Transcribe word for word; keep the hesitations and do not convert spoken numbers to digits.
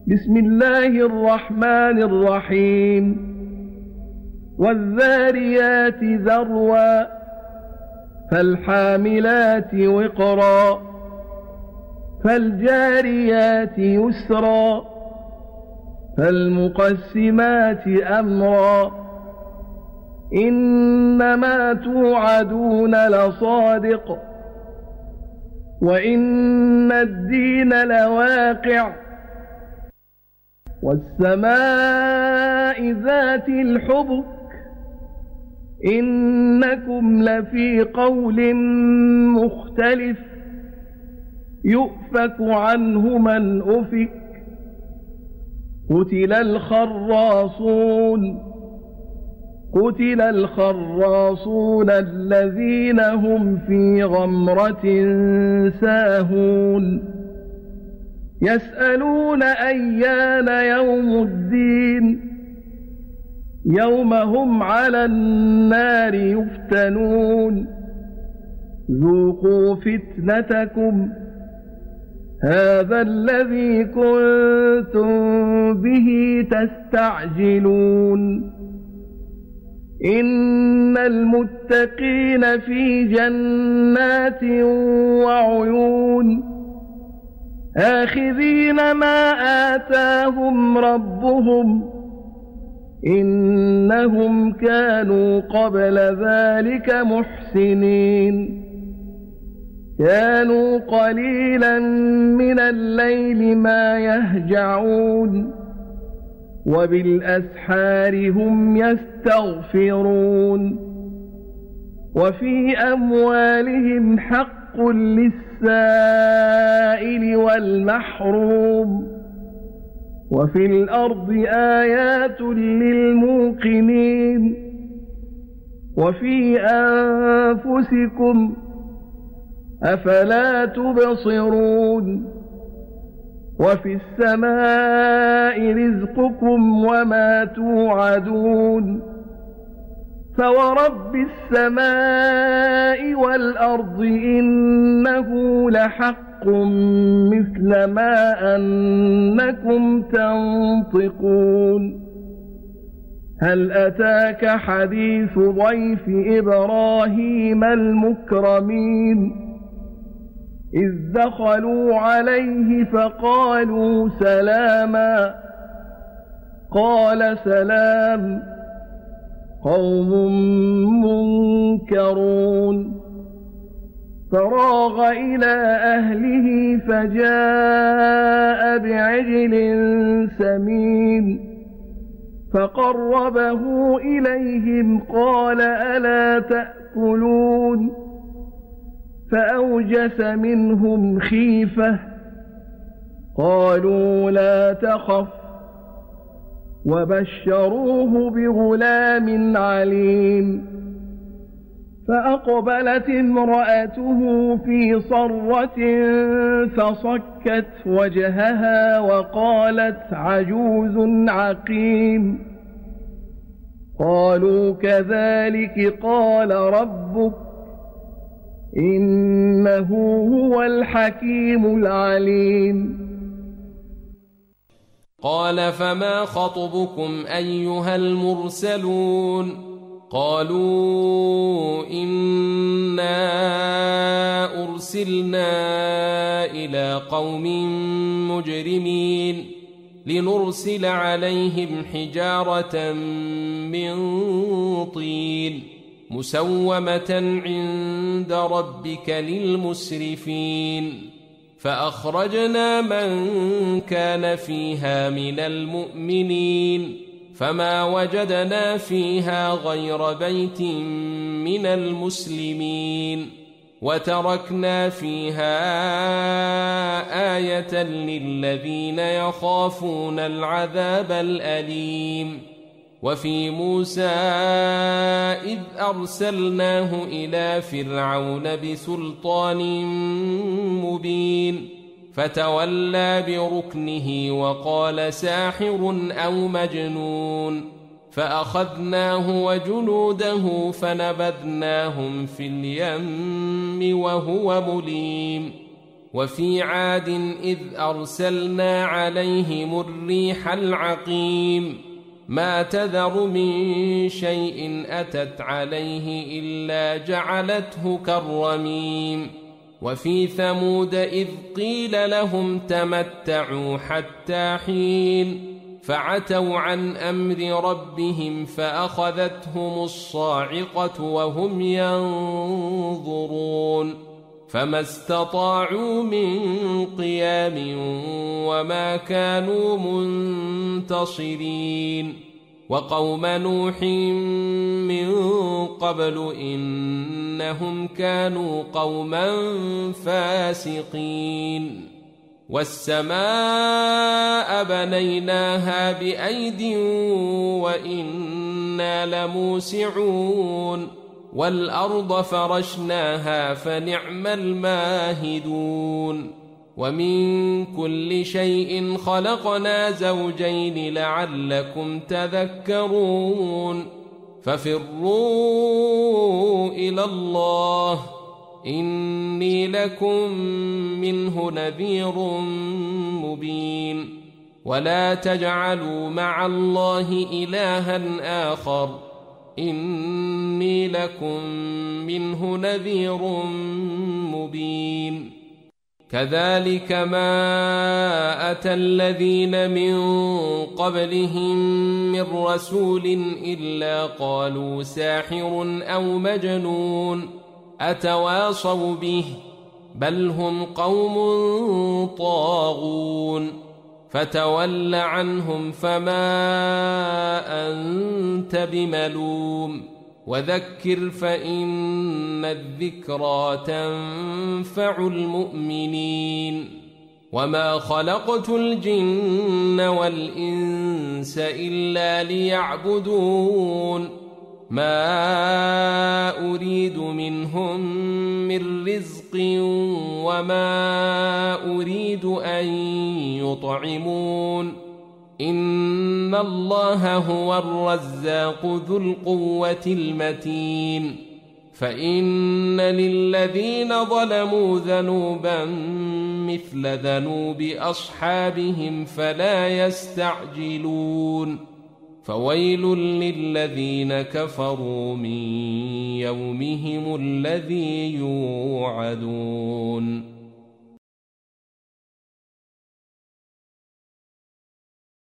بسم الله الرحمن الرحيم والذاريات ذروا فالحاملات وقرا فالجاريات يسرا فالمقسمات أمرا إنما توعدون لصادق وإن الدين لواقع والسماء ذات الحبك إنكم لفي قول مختلف يؤفك عنه من أفك قتل الخراصون قتل الخراصون الذين هم في غمرة ساهون يسألون أيان يوم الدين يوم هم على النار يفتنون ذوقوا فتنتكم هذا الذي كنتم به تستعجلون إن المتقين في جنات وعيون آخذين ما آتاهم ربهم إنهم كانوا قبل ذلك محسنين كانوا قليلا من الليل ما يهجعون وبالأسحار هم يستغفرون وفي أموالهم حق للسائل والمحروم وفي الأرض آيات للموقنين وفي أنفسكم أفلا تبصرون وفي السماء رزقكم وما توعدون فورب السماء والأرض إنه لحق مثل ما أنكم تنطقون هل أتاك حديث ضيف إبراهيم المكرمين إذ دخلوا عليه فقالوا سلاما قال سلام قوم منكرون فراغ إلى أهله فجاء بعجل سمين فقربه إليهم قال ألا تأكلون فأوجس منهم خيفة قالوا لا تخف وبشروه بغلام عليم فأقبلت امرأته في صرة فصكت وجهها وقالت عجوز عقيم قالوا كذلك قال ربك إنه هو الحكيم العليم قال فما خطبكم أيها المرسلون قالوا إنا أرسلنا إلى قوم مجرمين لنرسل عليهم حجارة من طين مسومة عند ربك للمسرفين فأخرجنا من كان فيها من المؤمنين فما وجدنا فيها غير بيت من المسلمين وتركنا فيها آية للذين يخافون العذاب الأليم وفي موسى إذ أرسلناه إلى فرعون بسلطان مبين فتولى بركنه وقال ساحر أو مجنون فأخذناه وجنوده فنبذناهم في اليم وهو مليم وفي عاد إذ أرسلنا عليهم الريح العقيم ما تذر من شيء أتت عليه إلا جعلته كالرميم وفي ثمود إذ قيل لهم تمتعوا حتى حين فعتوا عن أمر ربهم فأخذتهم الصاعقة وهم ينظرون فما استطاعوا من قيام وما كانوا منتصرين وقوم نوح من قبل إنهم كانوا قوما فاسقين والسماء بنيناها بأيد وإنا لموسعون والأرض فرشناها فنعم الماهدون ومن كل شيء خلقنا زوجين لعلكم تذكرون ففروا إلى الله إني لكم منه نذير مبين ولا تجعلوا مع الله إلها آخر إني لكم منه نذير مبين كذلك ما أتى الذين من قبلهم من رسول إلا قالوا ساحر أو مجنون أتواصوا به بل هم قوم طاغون فتول عنهم فما أنت بملوم وذكر فإن الذكرى تنفع المؤمنين وما خلقت الجن والإنس إلا ليعبدون ما أريد منهم من رزق وما أريد أن يطعمون إن الله هو الرزاق ذو القوة المتين فإن للذين ظلموا ذنوبا مثل ذنوب أصحابهم فلا يستعجلون فويل للذين كفروا من يومهم الذي يوعدون